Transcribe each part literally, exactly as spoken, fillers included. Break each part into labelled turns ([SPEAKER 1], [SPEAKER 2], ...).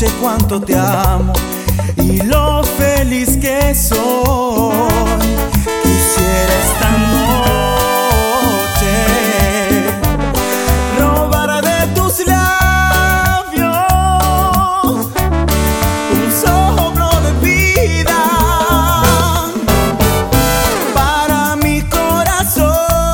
[SPEAKER 1] noche cuánto te amo y lo feliz que soy. Quisiera esta noche robar de tus labios un soplo de vida para mi corazón,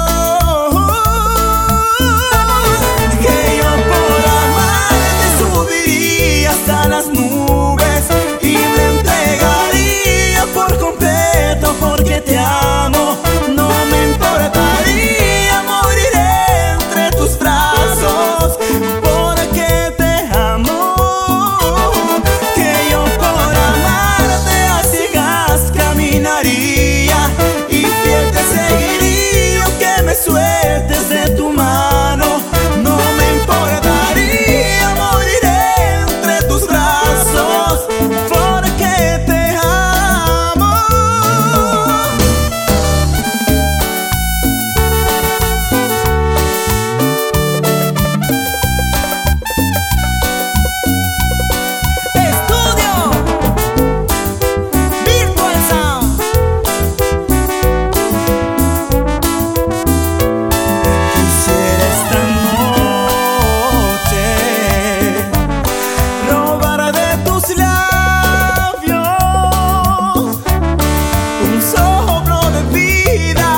[SPEAKER 1] que yo por amarte subiría hasta las nubes y me entregaría por completo porque te amo. No me importaría morir entre tus brazos porque te amo, que yo por amarte a ciegas caminaría y fiel te seguiría aunque me sueltes de tu mano. No me importaría morir entre tus brazos porque te amo. Estudio Virtual Sound. Quisiera esta noche robar de tus labios un soplo de vida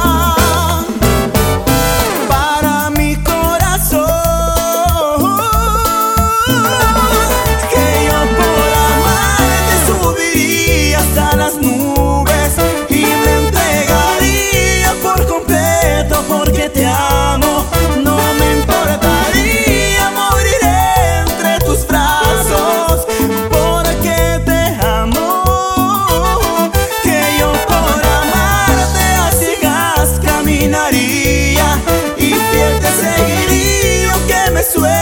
[SPEAKER 1] para mi corazón, que yo por amarte subiría hasta las nubes y me entregaría por completo porque te amo. No me importaría morir entre tus brazos porque te amo, que yo por amarte a ciegas caminaría y fiel te seguiría aunque me sueltes